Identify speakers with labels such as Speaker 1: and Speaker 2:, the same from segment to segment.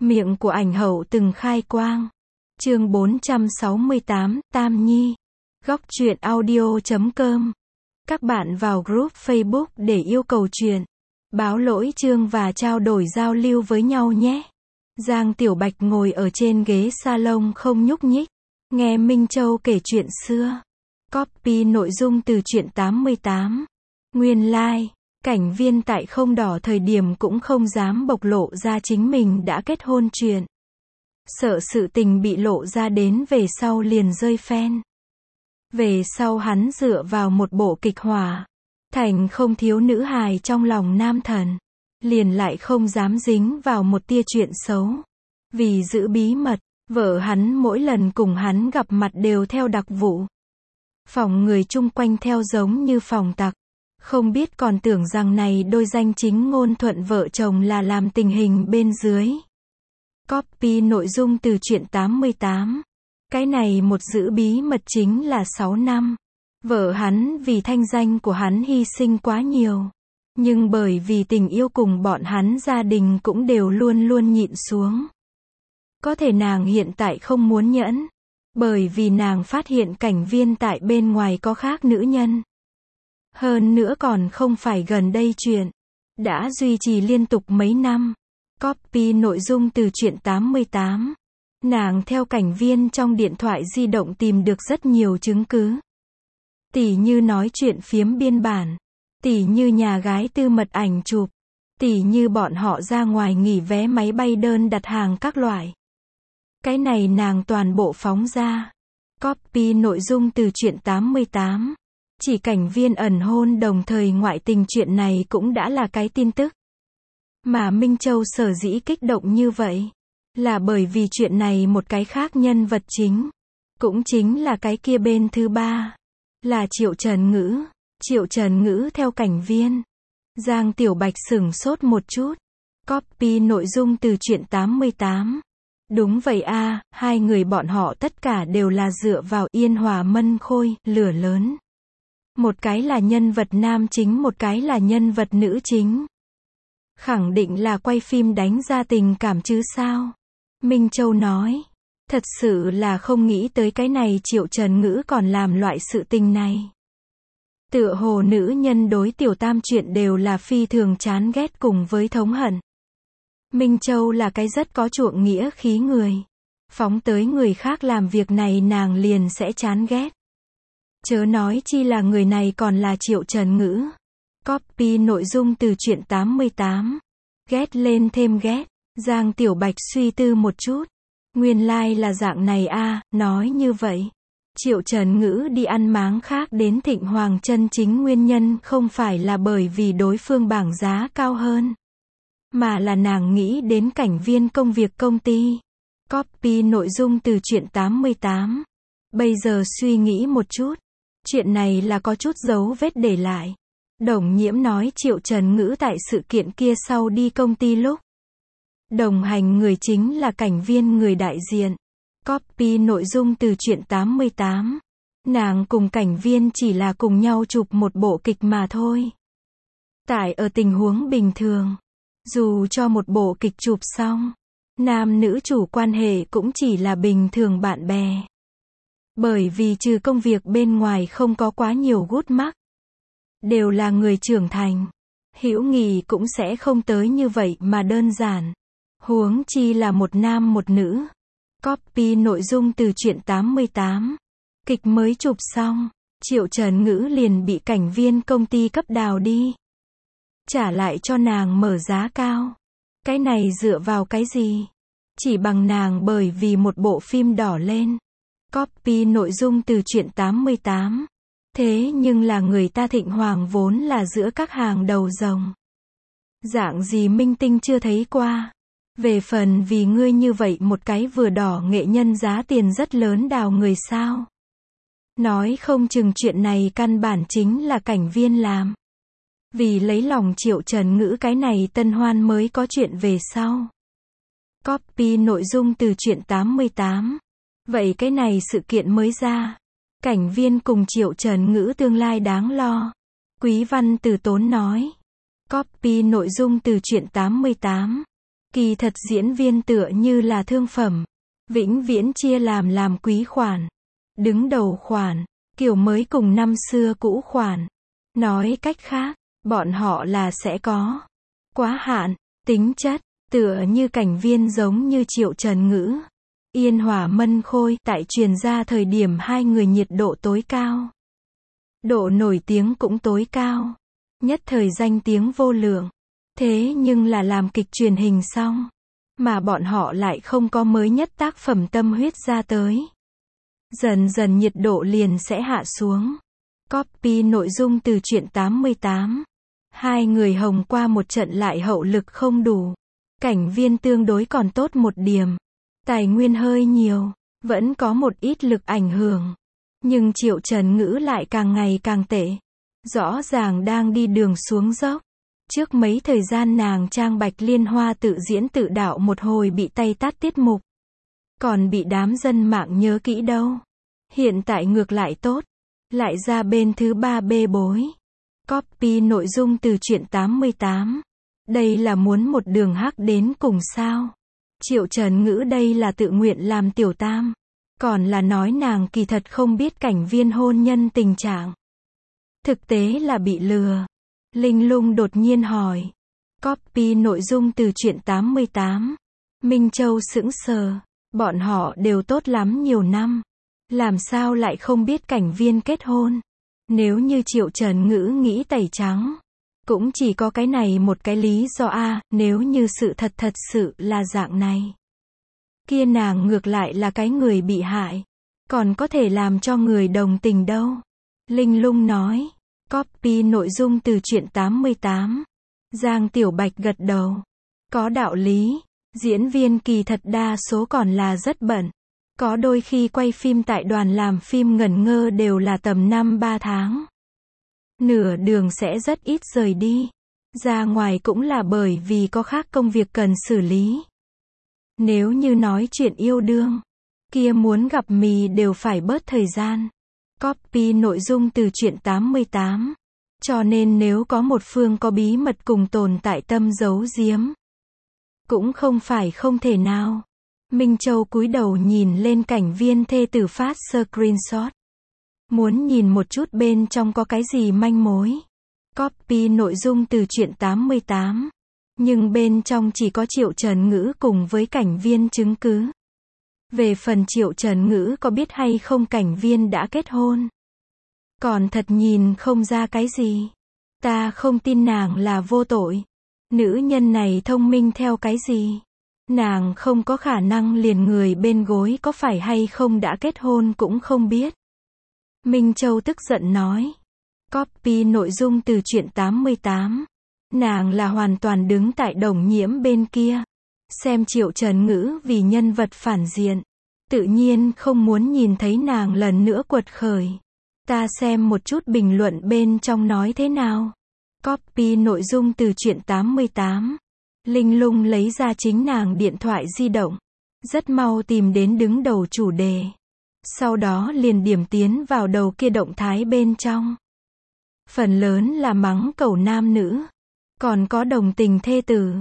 Speaker 1: Miệng của ảnh hậu từng khai quang. Chương 468, Tam Nhi. Góc truyện audio.com. Các bạn vào group Facebook để yêu cầu truyện, báo lỗi chương và trao đổi giao lưu với nhau nhé. Giang Tiểu Bạch ngồi ở trên ghế salon không nhúc nhích, nghe Minh Châu kể chuyện xưa. Copy nội dung từ truyện 88. Nguyên like, cảnh viên tại không đỏ thời điểm cũng không dám bộc lộ ra chính mình đã kết hôn chuyện. Sợ sự tình bị lộ ra đến về sau liền rơi phen. Về sau hắn dựa vào một bộ kịch hỏa, thành không thiếu nữ hài trong lòng nam thần. Liền lại không dám dính vào một tia chuyện xấu. Vì giữ bí mật, vợ hắn mỗi lần cùng hắn gặp mặt đều theo đặc vụ. Phòng người chung quanh theo giống như phòng tặc. Không biết còn tưởng rằng này đôi danh chính ngôn thuận vợ chồng là làm tình hình bên dưới. Copy nội dung từ truyện 88. Cái này một giữ bí mật chính là 6 năm. Vợ hắn vì thanh danh của hắn hy sinh quá nhiều. Nhưng bởi vì tình yêu cùng bọn hắn gia đình cũng đều luôn luôn nhịn xuống. Có thể nàng hiện tại không muốn nhẫn. Bởi vì nàng phát hiện cảnh viên tại bên ngoài có khác nữ nhân. Hơn nữa còn không phải gần đây chuyện. Đã duy trì liên tục mấy năm. Copy nội dung từ truyện 88. Nàng theo cảnh viên trong điện thoại di động tìm được rất nhiều chứng cứ. Tỉ như nói chuyện phiếm biên bản. Tỉ như nhà gái tư mật ảnh chụp. Tỉ như bọn họ ra ngoài nghỉ vé máy bay đơn đặt hàng các loại. Cái này nàng toàn bộ phóng ra. Copy nội dung từ truyện 88. Chỉ cảnh viên ẩn hôn đồng thời ngoại tình chuyện này cũng đã là cái tin tức. Mà Minh Châu sở dĩ kích động như vậy. Là bởi vì chuyện này một cái khác nhân vật chính. Cũng chính là cái kia bên thứ ba. Là Triệu Trần Ngữ. Triệu Trần Ngữ theo cảnh viên. Giang Tiểu Bạch sửng sốt một chút. Copy nội dung từ truyện 88. Đúng vậy a, hai người bọn họ tất cả đều là dựa vào Yên Hòa Mân Khôi, lửa lớn. Một cái là nhân vật nam chính, một cái là nhân vật nữ chính. Khẳng định là quay phim đánh ra tình cảm chứ sao? Minh Châu nói. Thật sự là không nghĩ tới cái này Triệu Trần Ngữ còn làm loại sự tình này. Tựa hồ nữ nhân đối Tiểu Tam chuyện đều là phi thường chán ghét cùng với thống hận. Minh Châu là cái rất có chuộng nghĩa khí người. Phóng tới người khác làm việc này nàng liền sẽ chán ghét. Chớ nói chi là người này còn là Triệu Trần Ngữ. Copy nội dung từ truyện 88. Ghét lên thêm ghét. Giang Tiểu Bạch suy tư một chút. Nguyên lai là dạng này a, nói như vậy. Triệu Trần Ngữ đi ăn máng khác đến Thịnh Hoàng chân chính nguyên nhân không phải là bởi vì đối phương bảng giá cao hơn. Mà là nàng nghĩ đến cảnh viên công việc công ty. Copy nội dung từ truyện 88. Bây giờ suy nghĩ một chút. Chuyện này là có chút dấu vết để lại. Đồng Nhiễm nói Triệu Trần Ngữ tại sự kiện kia sau đi công ty lúc. Đồng hành người chính là cảnh viên người đại diện. Copy nội dung từ truyện 88. Nàng cùng cảnh viên chỉ là cùng nhau chụp một bộ kịch mà thôi. Tại ở tình huống bình thường. Dù cho một bộ kịch chụp xong. Nam nữ chủ quan hệ cũng chỉ là bình thường bạn bè. Bởi vì trừ công việc bên ngoài không có quá nhiều gút mắc. Đều là người trưởng thành. Hữu nghị cũng sẽ không tới như vậy mà đơn giản. Huống chi là một nam một nữ. Copy nội dung từ truyện 88. Kịch mới chụp xong. Triệu Trần Ngữ liền bị cảnh viên công ty cấp đào đi. Trả lại cho nàng mở giá cao. Cái này dựa vào cái gì? Chỉ bằng nàng bởi vì một bộ phim đỏ lên. Copy nội dung từ truyện 88. Thế nhưng là người ta Thịnh Hoàng vốn là giữa các hàng đầu rồng. Dạng gì minh tinh chưa thấy qua. Về phần vì ngươi như vậy một cái vừa đỏ nghệ nhân giá tiền rất lớn đào người sao. Nói không chừng chuyện này căn bản chính là cảnh viên làm. Vì lấy lòng Triệu Trần Ngữ cái này tân hoan mới có chuyện về sau. Copy nội dung từ truyện 88. Vậy cái này sự kiện mới ra. Cảnh viên cùng Triệu Trần Ngữ tương lai đáng lo. Quý Văn Từ Tốn nói. Copy nội dung từ truyện 88. Kỳ thật diễn viên tựa như là thương phẩm, vĩnh viễn chia làm quý khoản, đứng đầu khoản, kiểu mới cùng năm xưa cũ khoản. Nói cách khác, bọn họ là sẽ có quá hạn, tính chất, tựa như cảnh viên giống như Triệu Trần Ngữ, Yên Hòa Mân Khôi, tại truyền ra thời điểm hai người nhiệt độ tối cao. Độ nổi tiếng cũng tối cao. Nhất thời danh tiếng vô lượng. Thế nhưng là làm kịch truyền hình xong, mà bọn họ lại không có mới nhất tác phẩm tâm huyết ra tới. Dần dần nhiệt độ liền sẽ hạ xuống. Copy nội dung từ truyện 88. Hai người hồng qua một trận lại hậu lực không đủ. Cảnh viên tương đối còn tốt một điểm. Tài nguyên hơi nhiều, vẫn có một ít lực ảnh hưởng. Nhưng Triệu Trần Ngữ lại càng ngày càng tệ. Rõ ràng đang đi đường xuống dốc. Trước mấy thời gian nàng trang Bạch Liên Hoa tự diễn tự đạo một hồi bị tay tát tiết mục. Còn bị đám dân mạng nhớ kỹ đâu. Hiện tại ngược lại tốt. Lại ra bên thứ ba bê bối. Copy nội dung từ truyện 88. Đây là muốn một đường hắc đến cùng sao? Triệu Trần Ngữ đây là tự nguyện làm tiểu tam. Còn là nói nàng kỳ thật không biết cảnh viên hôn nhân tình trạng. Thực tế là bị lừa. Linh Lung đột nhiên hỏi. Copy nội dung từ truyện 88. Minh Châu sững sờ. Bọn họ đều tốt lắm nhiều năm. Làm sao lại không biết cảnh viên kết hôn? Nếu như Triệu Trần Ngữ nghĩ tẩy trắng. Cũng chỉ có cái này một cái lý do a, nếu như sự thật sự là dạng này. Kia nàng ngược lại là cái người bị hại. Còn có thể làm cho người đồng tình đâu. Linh Lung nói. Copy nội dung từ truyện 88. Giang Tiểu Bạch gật đầu. Có đạo lý. Diễn viên kỳ thật đa số còn là rất bận. Có đôi khi quay phim tại đoàn làm phim ngẩn ngơ đều là tầm 5-3 tháng. Nửa đường sẽ rất ít rời đi. Ra ngoài cũng là bởi vì có khác công việc cần xử lý. Nếu như nói chuyện yêu đương, kia muốn gặp mì đều phải bớt thời gian. Copy nội dung từ truyện 88. Cho nên nếu có một phương có bí mật cùng tồn tại tâm giấu giếm, cũng không phải không thể nào. Minh Châu cúi đầu nhìn lên cảnh viên thê tử phát screenshot. Muốn nhìn một chút bên trong có cái gì manh mối. Copy nội dung từ truyện 88. Nhưng bên trong chỉ có Triệu Trần Ngữ cùng với cảnh viên chứng cứ. Về phần Triệu Trần Ngữ có biết hay không cảnh viên đã kết hôn, còn thật nhìn không ra cái gì. Ta không tin nàng là vô tội. Nữ nhân này thông minh theo cái gì? Nàng không có khả năng liền người bên gối có phải hay không đã kết hôn cũng không biết. Minh Châu tức giận nói. Copy nội dung từ truyện 88. Nàng là hoàn toàn đứng tại Đồng Nhiễm bên kia. Xem Triệu Trần Ngữ vì nhân vật phản diện. Tự nhiên không muốn nhìn thấy nàng lần nữa quật khởi. Ta xem một chút bình luận bên trong nói thế nào. Copy nội dung từ truyện 88. Linh Lung lấy ra chính nàng điện thoại di động. Rất mau tìm đến đứng đầu chủ đề. Sau đó liền điểm tiến vào đầu kia động thái bên trong. Phần lớn là mắng cầu nam nữ. Còn có đồng tình thê tử.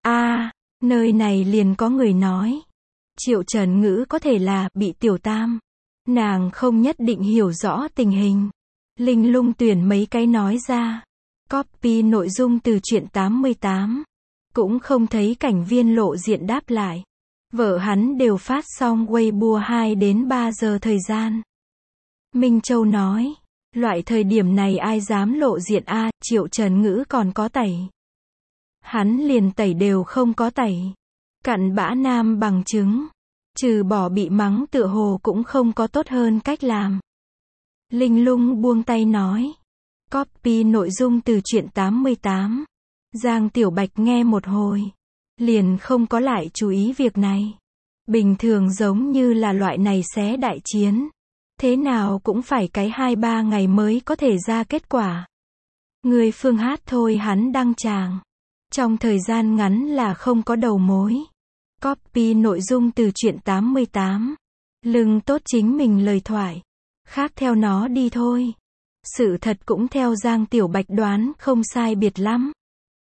Speaker 1: Nơi này liền có người nói. Triệu Trần Ngữ có thể là bị tiểu tam. Nàng không nhất định hiểu rõ tình hình. Linh Lung tuyển mấy cái nói ra. Copy nội dung từ truyện 88. Cũng không thấy cảnh viên lộ diện đáp lại. Vợ hắn đều phát xong Weibo 2 đến 3 giờ thời gian. Minh Châu nói. Loại thời điểm này ai dám lộ diện a, Triệu Trần Ngữ còn có tẩy. Hắn liền tẩy đều không có tẩy. Cặn bã nam bằng chứng. Trừ bỏ bị mắng tựa hồ cũng không có tốt hơn cách làm. Linh Lung buông tay nói. Copy nội dung từ truyện 88. Giang Tiểu Bạch nghe một hồi. Liền không có lại chú ý việc này. Bình thường giống như là loại này xé đại chiến. Thế nào cũng phải cái 2-3 ngày mới có thể ra kết quả. Người phương hát thôi hắn đăng tràng. Trong thời gian ngắn là không có đầu mối. Copy nội dung từ truyện 88. Lưng tốt chính mình lời thoại. Khác theo nó đi thôi. Sự thật cũng theo Giang Tiểu Bạch đoán không sai biệt lắm.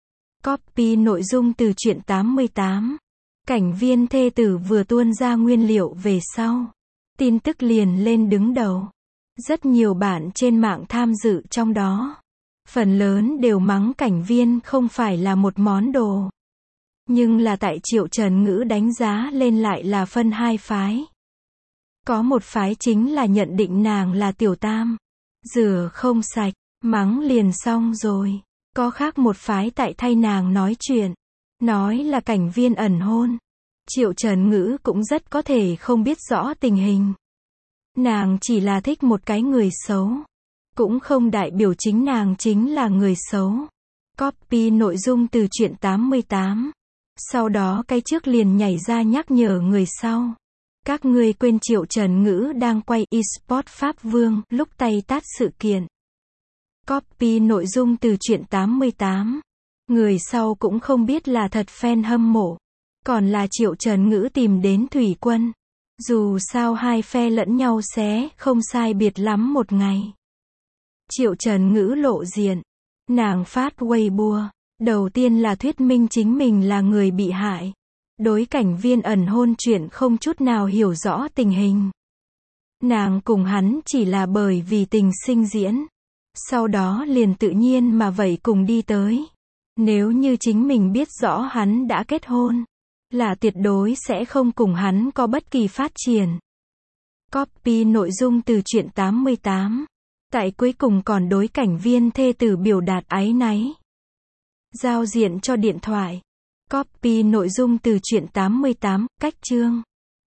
Speaker 1: Copy nội dung từ truyện 88. Cảnh viên thê tử vừa tuôn ra nguyên liệu về sau. Tin tức liền lên đứng đầu. Rất nhiều bạn trên mạng tham dự trong đó. Phần lớn đều mắng cảnh viên không phải là một món đồ. Nhưng là tại Triệu Trần Ngữ đánh giá lên lại là phân hai phái. Có một phái chính là nhận định nàng là tiểu tam. Rửa không sạch, mắng liền xong rồi. Có khác một phái tại thay nàng nói chuyện. Nói là cảnh viên ẩn hôn. Triệu Trần Ngữ cũng rất có thể không biết rõ tình hình. Nàng chỉ là thích một cái người xấu. Cũng không đại biểu chính nàng chính là người xấu. Copy nội dung từ truyện 88. Sau đó cái trước liền nhảy ra nhắc nhở người sau. Các ngươi quên Triệu Trần Ngữ đang quay eSport Pháp Vương lúc tay tát sự kiện. Copy nội dung từ truyện 88. Người sau cũng không biết là thật fan hâm mộ. Còn là Triệu Trần Ngữ tìm đến Thủy Quân. Dù sao hai phe lẫn nhau xé không sai biệt lắm một ngày. Triệu Trần Ngữ lộ diện. Nàng phát Weibo. Đầu tiên là thuyết minh chính mình là người bị hại. Đối cảnh viên ẩn hôn chuyện không chút nào hiểu rõ tình hình. Nàng cùng hắn chỉ là bởi vì tình sinh diễn. Sau đó liền tự nhiên mà vậy cùng đi tới. Nếu như chính mình biết rõ hắn đã kết hôn, là tuyệt đối sẽ không cùng hắn có bất kỳ phát triển. Copy nội dung từ truyện 88. Tại cuối cùng còn đối cảnh viên thê tử biểu đạt áy náy. Giao diện cho điện thoại. Copy nội dung từ truyện 88, cách chương.